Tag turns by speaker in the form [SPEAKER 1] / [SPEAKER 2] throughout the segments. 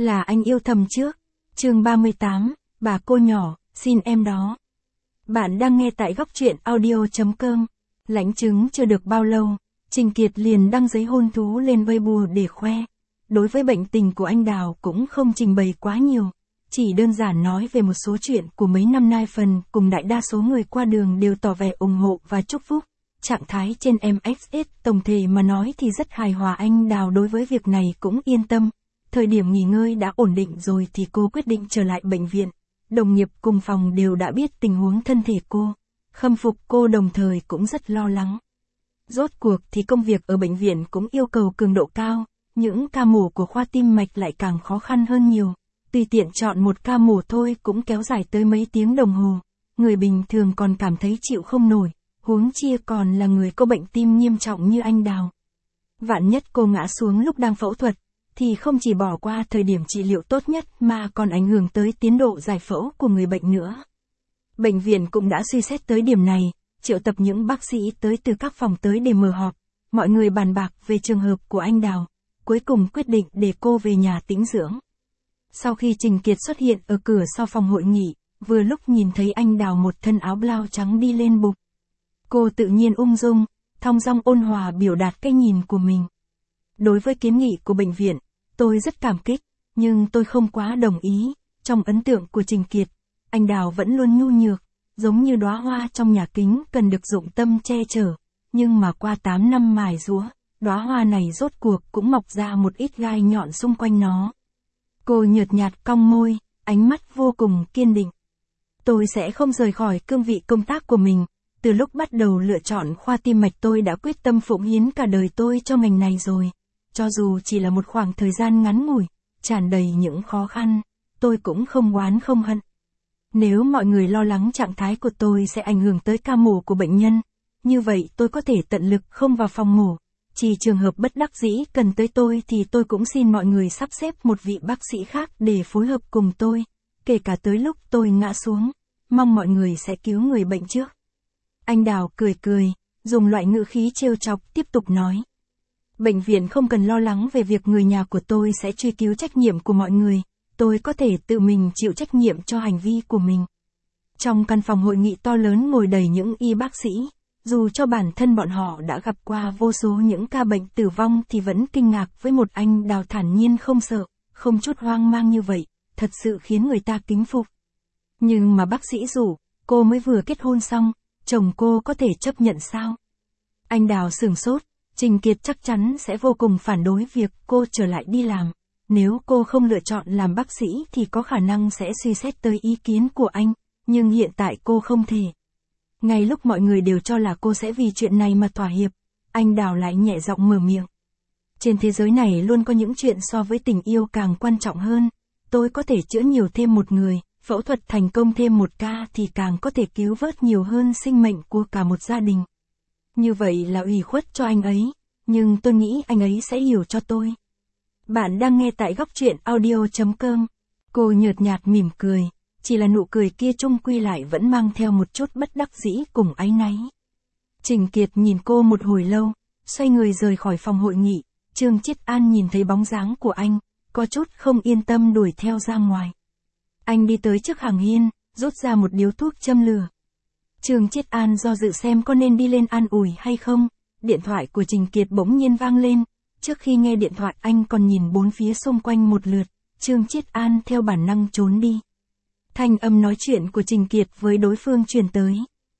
[SPEAKER 1] Là anh yêu thầm trước. Chương 38, bà cô nhỏ, xin em đó. Bạn đang nghe tại góc truyện audio.com. Lãnh chứng chưa được bao lâu, Trình Kiệt liền đăng giấy hôn thú lên Weibo để khoe. Đối với bệnh tình của anh Đào cũng không trình bày quá nhiều, chỉ đơn giản nói về một số chuyện của mấy năm nay phần cùng đại đa số người qua đường đều tỏ vẻ ủng hộ và chúc phúc. Trạng thái trên MXS tổng thể mà nói thì rất hài hòa, anh Đào đối với việc này cũng yên tâm. Thời điểm nghỉ ngơi đã ổn định rồi thì cô quyết định trở lại bệnh viện. Đồng nghiệp cùng phòng đều đã biết tình huống thân thể cô, khâm phục cô đồng thời cũng rất lo lắng. Rốt cuộc thì công việc ở bệnh viện cũng yêu cầu cường độ cao, những ca mổ của khoa tim mạch lại càng khó khăn hơn nhiều. Tùy tiện chọn một ca mổ thôi cũng kéo dài tới mấy tiếng đồng hồ, người bình thường còn cảm thấy chịu không nổi, huống chi còn là người có bệnh tim nghiêm trọng như anh Đào. Vạn nhất cô ngã xuống lúc đang phẫu thuật, thì không chỉ bỏ qua thời điểm trị liệu tốt nhất mà còn ảnh hưởng tới tiến độ giải phẫu của người bệnh nữa. Bệnh viện cũng đã suy xét tới điểm này, triệu tập những bác sĩ tới từ các phòng tới để mở họp, mọi người bàn bạc về trường hợp của anh Đào, cuối cùng quyết định để cô về nhà tĩnh dưỡng. Sau khi Trình Kiệt xuất hiện ở cửa sau phòng hội nghị, vừa lúc nhìn thấy anh Đào một thân áo blau trắng đi lên bục. Cô tự nhiên ung dung, thong dong ôn hòa biểu đạt cái nhìn của mình. Đối với kiến nghị của bệnh viện, tôi rất cảm kích, nhưng tôi không quá đồng ý. Trong ấn tượng của Trình Kiệt, anh Đào vẫn luôn nhu nhược, giống như đóa hoa trong nhà kính cần được dụng tâm che chở. Nhưng mà qua 8 năm mài giũa, đóa hoa này rốt cuộc cũng mọc ra một ít gai nhọn xung quanh nó. Cô nhợt nhạt cong môi, ánh mắt vô cùng kiên định. Tôi sẽ không rời khỏi cương vị công tác của mình. Từ lúc bắt đầu lựa chọn khoa tim mạch tôi đã quyết tâm phụng hiến cả đời tôi cho ngành này rồi. Cho dù chỉ là một khoảng thời gian ngắn ngủi, tràn đầy những khó khăn, tôi cũng không oán không hận. Nếu mọi người lo lắng trạng thái của tôi sẽ ảnh hưởng tới ca mổ của bệnh nhân, như vậy tôi có thể tận lực không vào phòng mổ. Chỉ trường hợp bất đắc dĩ cần tới tôi thì tôi cũng xin mọi người sắp xếp một vị bác sĩ khác để phối hợp cùng tôi, kể cả tới lúc tôi ngã xuống, mong mọi người sẽ cứu người bệnh trước. Anh Đào cười cười, dùng loại ngữ khí trêu chọc tiếp tục nói. Bệnh viện không cần lo lắng về việc người nhà của tôi sẽ truy cứu trách nhiệm của mọi người, tôi có thể tự mình chịu trách nhiệm cho hành vi của mình. Trong căn phòng hội nghị to lớn ngồi đầy những y bác sĩ, dù cho bản thân bọn họ đã gặp qua vô số những ca bệnh tử vong thì vẫn kinh ngạc với một anh Đào thản nhiên không sợ, không chút hoang mang như vậy, thật sự khiến người ta kính phục. Nhưng mà bác sĩ rủ, cô mới vừa kết hôn xong, chồng cô có thể chấp nhận sao? Anh Đào sửng sốt, Trình Kiệt chắc chắn sẽ vô cùng phản đối việc cô trở lại đi làm. Nếu cô không lựa chọn làm bác sĩ thì có khả năng sẽ suy xét tới ý kiến của anh, nhưng hiện tại cô không thể. Ngay lúc mọi người đều cho là cô sẽ vì chuyện này mà thỏa hiệp, anh Đào lại nhẹ giọng mở miệng. Trên thế giới này luôn có những chuyện so với tình yêu càng quan trọng hơn. Tôi có thể chữa nhiều thêm một người, phẫu thuật thành công thêm một ca thì càng có thể cứu vớt nhiều hơn sinh mệnh của cả một gia đình. Như vậy là ủy khuất cho anh ấy, nhưng tôi nghĩ anh ấy sẽ hiểu cho tôi. Bạn đang nghe tại góc truyện audio.com. Cô nhợt nhạt mỉm cười, chỉ là nụ cười kia chung quy lại vẫn mang theo một chút bất đắc dĩ cùng áy náy. Trình Kiệt nhìn cô một hồi lâu, xoay người rời khỏi phòng hội nghị. Trương Chiết An nhìn thấy bóng dáng của anh, có chút không yên tâm đuổi theo ra ngoài. Anh đi tới trước hàng hiên, rút ra một điếu thuốc châm lửa. Trương Chiết An do dự xem có nên đi lên an ủi hay không. Điện thoại của Trình Kiệt bỗng nhiên vang lên. Trước khi nghe điện thoại anh còn nhìn bốn phía xung quanh một lượt. Trương Chiết An theo bản năng trốn đi. Thanh âm nói chuyện của Trình Kiệt với đối phương truyền tới.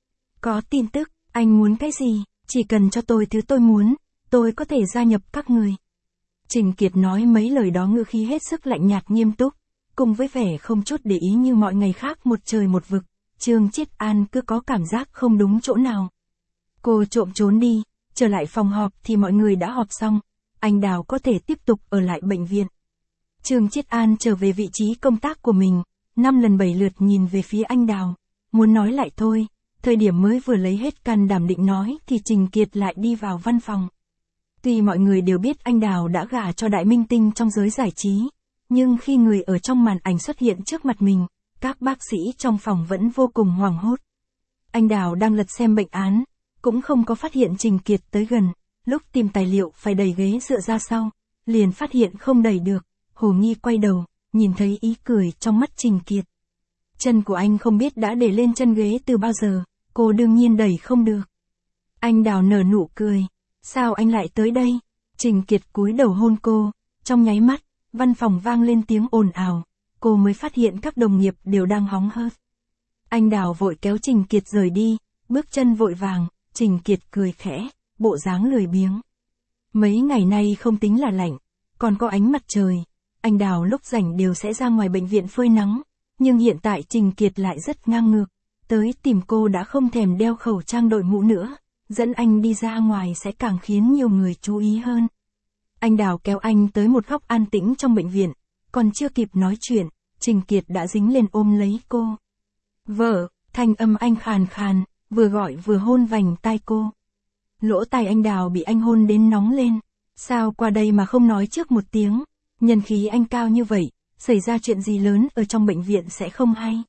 [SPEAKER 1] Có tin tức, anh muốn cái gì? Chỉ cần cho tôi thứ tôi muốn, tôi có thể gia nhập các người. Trình Kiệt nói mấy lời đó ngữ khí hết sức lạnh nhạt nghiêm túc, cùng với vẻ không chút để ý như mọi ngày khác một trời một vực. Trương Chiết An cứ có cảm giác không đúng chỗ nào. Cô trộm trốn đi, trở lại phòng họp thì mọi người đã họp xong, anh Đào có thể tiếp tục ở lại bệnh viện. Trương Chiết An trở về vị trí công tác của mình, 5 lần 7 lượt nhìn về phía anh Đào, muốn nói lại thôi, thời điểm mới vừa lấy hết can đảm định nói thì Trình Kiệt lại đi vào văn phòng. Tuy mọi người đều biết anh Đào đã gả cho đại minh tinh trong giới giải trí, nhưng khi người ở trong màn ảnh xuất hiện trước mặt mình, các bác sĩ trong phòng vẫn vô cùng hoảng hốt. Anh Đào đang lật xem bệnh án, cũng không có phát hiện Trình Kiệt tới gần, lúc tìm tài liệu phải đẩy ghế dựa ra sau, liền phát hiện không đẩy được, hồ nghi quay đầu, nhìn thấy ý cười trong mắt Trình Kiệt. Chân của anh không biết đã để lên chân ghế từ bao giờ, cô đương nhiên đẩy không được. Anh Đào nở nụ cười. Sao anh lại tới đây? Trình Kiệt cúi đầu hôn cô, trong nháy mắt, văn phòng vang lên tiếng ồn ào, cô mới phát hiện các đồng nghiệp đều đang hóng hớt. Anh Đào vội kéo Trình Kiệt rời đi, bước chân vội vàng, Trình Kiệt cười khẽ, bộ dáng lười biếng. Mấy ngày nay không tính là lạnh, còn có ánh mặt trời, anh Đào lúc rảnh đều sẽ ra ngoài bệnh viện phơi nắng, nhưng hiện tại Trình Kiệt lại rất ngang ngược, tới tìm cô đã không thèm đeo khẩu trang đội mũ nữa, dẫn anh đi ra ngoài sẽ càng khiến nhiều người chú ý hơn. Anh Đào kéo anh tới một góc an tĩnh trong bệnh viện, còn chưa kịp nói chuyện, Trình Kiệt đã dính lên ôm lấy cô. Vợ, thanh âm anh khàn khàn, vừa gọi vừa hôn vành tai cô. Lỗ tai anh Đào bị anh hôn đến nóng lên, sao qua đây mà không nói trước một tiếng, nhân khí anh cao như vậy, xảy ra chuyện gì lớn ở trong bệnh viện sẽ không hay.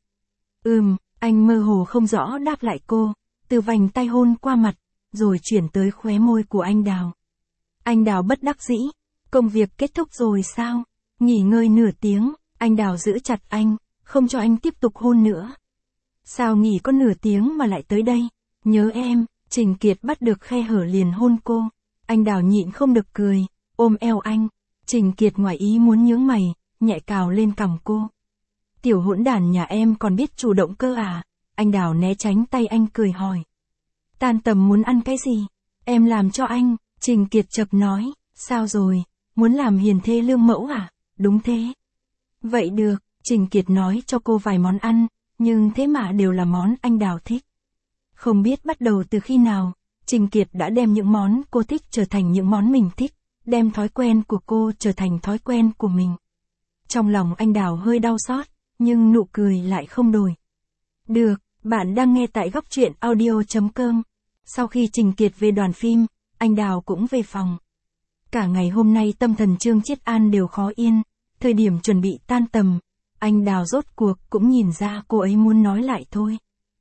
[SPEAKER 1] Anh mơ hồ không rõ đáp lại cô, từ vành tay hôn qua mặt, rồi chuyển tới khóe môi của anh Đào. Anh Đào bất đắc dĩ, công việc kết thúc rồi sao? Nghỉ ngơi nửa tiếng, anh Đào giữ chặt anh, không cho anh tiếp tục hôn nữa. Sao nghỉ có nửa tiếng mà lại tới đây? Nhớ em, Trình Kiệt bắt được khe hở liền hôn cô. Anh Đào nhịn không được cười, ôm eo anh. Trình Kiệt ngoài ý muốn nhướng mày, nhẹ cào lên cằm cô. Tiểu hỗn đản nhà em còn biết chủ động cơ à? Anh Đào né tránh tay anh cười hỏi. Tan tầm muốn ăn cái gì? Em làm cho anh. Trình Kiệt chợt nói, sao rồi, muốn làm hiền thê lương mẫu à? Đúng thế. Vậy được, Trình Kiệt nói cho cô vài món ăn, nhưng thế mà đều là món anh Đào thích. Không biết bắt đầu từ khi nào, Trình Kiệt đã đem những món cô thích trở thành những món mình thích, đem thói quen của cô trở thành thói quen của mình. Trong lòng anh Đào hơi đau xót, nhưng nụ cười lại không đổi. Được, bạn đang nghe tại góc truyện audio.com. Sau khi Trình Kiệt về đoàn phim, anh Đào cũng về phòng. Cả ngày hôm nay tâm thần Trương Chiết An đều khó yên, thời điểm chuẩn bị tan tầm, anh Đào rốt cuộc cũng nhìn ra cô ấy muốn nói lại thôi.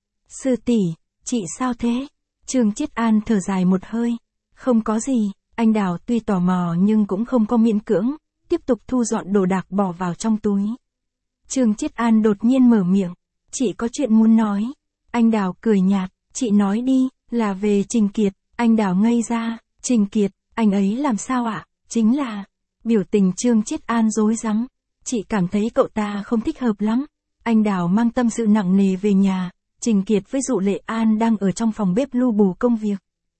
[SPEAKER 1] Sư tỷ, chị sao thế? Trương Chiết An thở dài một hơi. Không có gì, anh Đào tuy tò mò nhưng cũng không có miễn cưỡng, tiếp tục thu dọn đồ đạc bỏ vào trong túi. Trương Chiết An đột nhiên mở miệng, chị có chuyện muốn nói. Anh Đào cười nhạt, chị nói đi, là về Trình Kiệt. Anh Đào ngây ra, Trình Kiệt, anh ấy làm sao ạ? Chính là, biểu tình Trương Chiết An rối rắm. Chị cảm thấy cậu ta không thích hợp lắm. Anh Đào mang tâm sự nặng nề về nhà, Trình Kiệt với Dụ Lệ An đang ở trong phòng bếp lu bù công việc.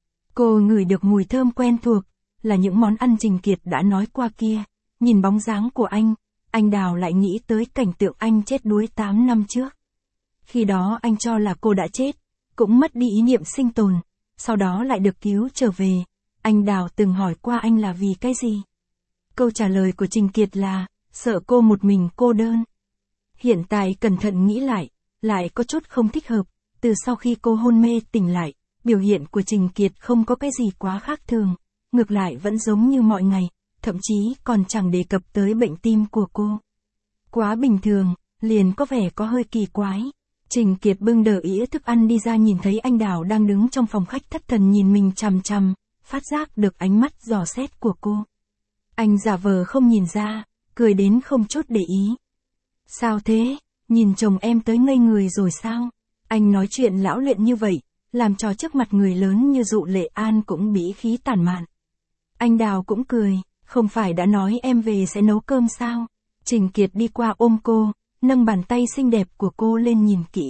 [SPEAKER 1] Cô ngửi được mùi thơm quen thuộc, là những món ăn Trình Kiệt đã nói qua kia. Nhìn bóng dáng của anh Đào lại nghĩ tới cảnh tượng anh chết đuối 8 năm trước. Khi đó anh cho là cô đã chết, cũng mất đi ý niệm sinh tồn, sau đó lại được cứu trở về. Anh Đào từng hỏi qua anh là vì cái gì? Câu trả lời của Trình Kiệt là, sợ cô một mình cô đơn. Hiện tại cẩn thận nghĩ lại có chút không thích hợp, từ sau khi cô hôn mê tỉnh lại, biểu hiện của Trình Kiệt không có cái gì quá khác thường, ngược lại vẫn giống như mọi ngày, thậm chí còn chẳng đề cập tới bệnh tim của cô. Quá bình thường, liền có vẻ có hơi kỳ quái. Trình Kiệt bưng đờ ĩa thức ăn đi ra nhìn thấy anh Đào đang đứng trong phòng khách thất thần nhìn mình chằm chằm, phát giác được ánh mắt dò xét của cô. Anh giả vờ không nhìn ra, cười đến không chút để ý. Sao thế, nhìn chồng em tới ngây người rồi sao? Anh nói chuyện lão luyện như vậy, làm cho trước mặt người lớn như Dụ Lệ An cũng bĩ khí tản mạn. Anh Đào cũng cười, không phải đã nói em về sẽ nấu cơm sao? Trình Kiệt đi qua ôm cô, nâng bàn tay xinh đẹp của cô lên nhìn kỹ.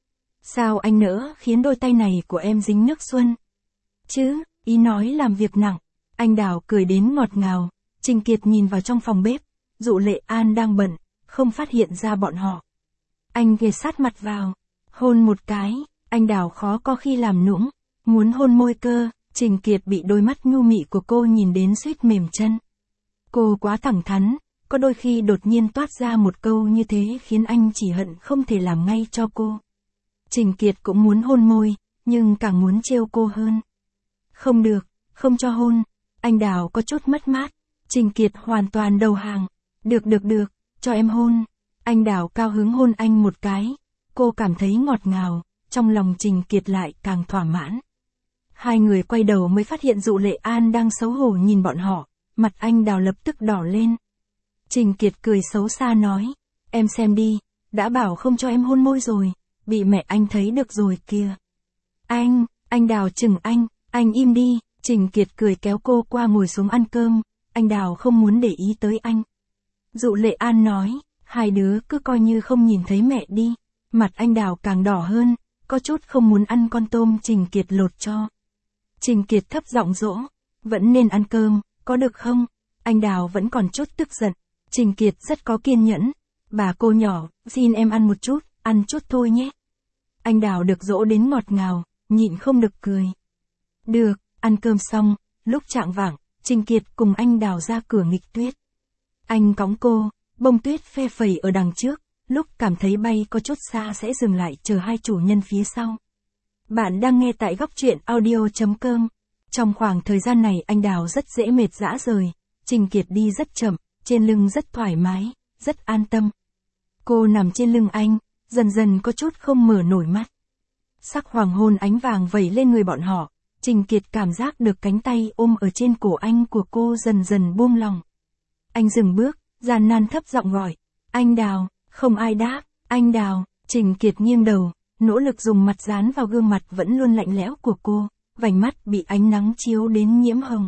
[SPEAKER 1] Sao anh nỡ khiến đôi tay này của em dính nước xuân? Chứ, ý nói làm việc nặng. Anh Đào cười đến ngọt ngào. Trình Kiệt nhìn vào trong phòng bếp, Dụ Lệ An đang bận, không phát hiện ra bọn họ. Anh ghé sát mặt vào, hôn một cái, anh Đào khó có khi làm nũng, muốn hôn môi cơ, Trình Kiệt bị đôi mắt nhu mị của cô nhìn đến suýt mềm chân. Cô quá thẳng thắn, có đôi khi đột nhiên toát ra một câu như thế khiến anh chỉ hận không thể làm ngay cho cô. Trình Kiệt cũng muốn hôn môi, nhưng càng muốn trêu cô hơn. Không được, không cho hôn, anh Đào có chút mất mát. Trình Kiệt hoàn toàn đầu hàng. Được, cho em hôn. Anh Đào cao hứng hôn anh một cái. Cô cảm thấy ngọt ngào, trong lòng Trình Kiệt lại càng thỏa mãn. Hai người quay đầu mới phát hiện Dụ Lệ An đang xấu hổ nhìn bọn họ, mặt anh Đào lập tức đỏ lên. Trình Kiệt cười xấu xa nói, em xem đi, đã bảo không cho em hôn môi rồi, bị mẹ anh thấy được rồi kìa. Anh Đào chừng anh im đi, Trình Kiệt cười kéo cô qua ngồi xuống ăn cơm, anh Đào không muốn để ý tới anh. Dụ Lệ An nói, hai đứa cứ coi như không nhìn thấy mẹ đi, mặt anh Đào càng đỏ hơn, có chút không muốn ăn con tôm Trình Kiệt lột cho. Trình Kiệt thấp giọng dỗ, vẫn nên ăn cơm, có được không? Anh Đào vẫn còn chút tức giận, Trình Kiệt rất có kiên nhẫn, bà cô nhỏ, xin em ăn một chút, ăn chút thôi nhé. Anh Đào được dỗ đến ngọt ngào, nhịn không được cười. Được, ăn cơm xong, lúc chạng vạng, Trình Kiệt cùng anh Đào ra cửa nghịch tuyết. Anh cõng cô, bông tuyết phe phẩy ở đằng trước, lúc cảm thấy bay có chút xa sẽ dừng lại chờ hai chủ nhân phía sau. Bạn đang nghe tại góc truyện audio.com. Trong khoảng thời gian này anh Đào rất dễ mệt rã rời, Trình Kiệt đi rất chậm, trên lưng rất thoải mái, rất an tâm. Cô nằm trên lưng anh, dần dần có chút không mở nổi mắt. Sắc hoàng hôn ánh vàng vẩy lên người bọn họ, Trình Kiệt cảm giác được cánh tay ôm ở trên cổ anh của cô dần dần buông lỏng. Anh dừng bước, gian nan thấp giọng gọi, anh Đào, không ai đáp, anh Đào, Trình Kiệt nghiêng đầu, nỗ lực dùng mặt dán vào gương mặt vẫn luôn lạnh lẽo của cô, vành mắt bị ánh nắng chiếu đến nhiễm hồng.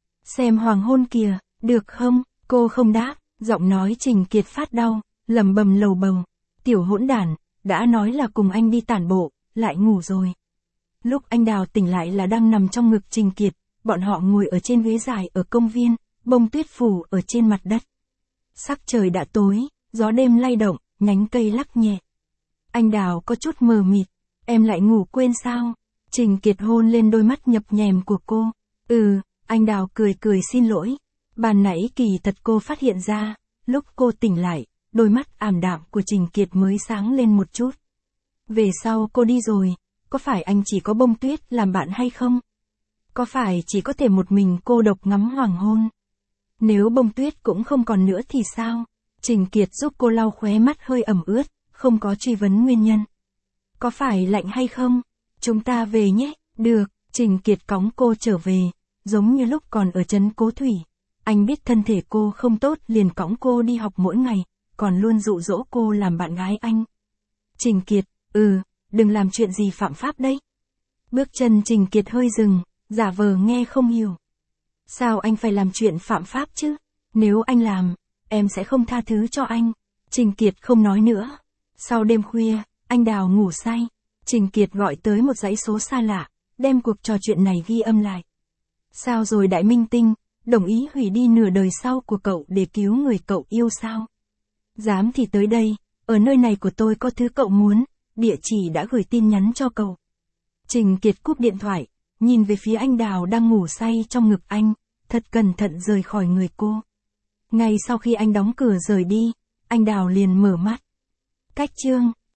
[SPEAKER 1] Xem hoàng hôn kìa, được không? Cô không đáp, giọng nói Trình Kiệt phát đau, lẩm bẩm lầu bầu, tiểu hỗn đản, đã nói là cùng anh đi tản bộ, lại ngủ rồi. Lúc anh Đào tỉnh lại là đang nằm trong ngực Trình Kiệt, bọn họ ngồi ở trên ghế dài ở công viên, bông tuyết phủ ở trên mặt đất. Sắc trời đã tối, gió đêm lay động, nhánh cây lắc nhẹ. Anh Đào có chút mờ mịt, em lại ngủ quên sao? Trình Kiệt hôn lên đôi mắt nhập nhèm của cô. Anh Đào cười cười xin lỗi. Ban nãy kỳ thật cô phát hiện ra, lúc cô tỉnh lại, đôi mắt ảm đạm của Trình Kiệt mới sáng lên một chút. Về sau cô đi rồi, có phải anh chỉ có bông tuyết làm bạn hay không? Có phải chỉ có thể một mình cô độc ngắm hoàng hôn? Nếu bông tuyết cũng không còn nữa thì sao? Trình Kiệt giúp cô lau khóe mắt hơi ẩm ướt, không có truy vấn nguyên nhân. Có phải lạnh hay không? Chúng ta về nhé. Được, Trình Kiệt cõng cô trở về, giống như lúc còn ở trấn Cố Thủy. Anh biết thân thể cô không tốt liền cõng cô đi học mỗi ngày, còn luôn dụ dỗ cô làm bạn gái anh. Trình Kiệt, đừng làm chuyện gì phạm pháp đấy. Bước chân Trình Kiệt hơi dừng, giả vờ nghe không hiểu. Sao anh phải làm chuyện phạm pháp chứ? Nếu anh làm, em sẽ không tha thứ cho anh. Trình Kiệt không nói nữa. Sau đêm khuya, anh Đào ngủ say. Trình Kiệt gọi tới một dãy số xa lạ, đem cuộc trò chuyện này ghi âm lại. Sao rồi Đại Minh Tinh, đồng ý hủy đi nửa đời sau của cậu để cứu người cậu yêu sao? Dám thì tới đây, ở nơi này của tôi có thứ cậu muốn, địa chỉ đã gửi tin nhắn cho cậu. Trình Kiệt cúp điện thoại, nhìn về phía anh Đào đang ngủ say trong ngực anh, thật cẩn thận rời khỏi người cô. Ngay sau khi anh đóng cửa rời đi, anh Đào liền mở mắt. Cách chương